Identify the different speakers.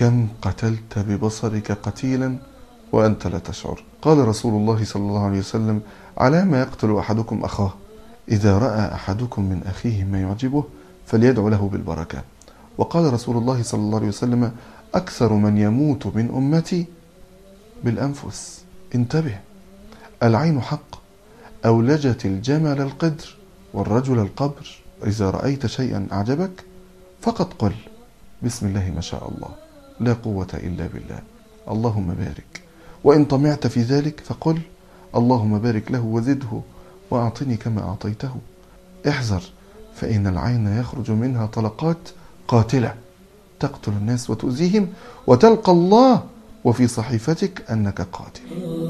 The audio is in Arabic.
Speaker 1: كم قتلت ببصرك قتيلا وأنت لا تشعر. قال رسول الله صلى الله عليه وسلم: على ما يقتل أحدكم أخاه؟ إذا رأى أحدكم من أخيه ما يعجبه فليدعو له بالبركة. وقال رسول الله صلى الله عليه وسلم: أكثر من يموت من أمتي بالأنفس. انتبه، العين حق، أولجت الجمل القدر والرجل القبر. إذا رأيت شيئا أعجبك فقط قل: بسم الله ما شاء الله، لا قوة إلا بالله، اللهم بارك. وإن طمعت في ذلك فقل: اللهم بارك له وزده وأعطني كما أعطيته. احذر، فإن العين يخرج منها طلقات قاتلة تقتل الناس وتؤذيهم، وتلقى الله وفي صحيفتك أنك قاتل.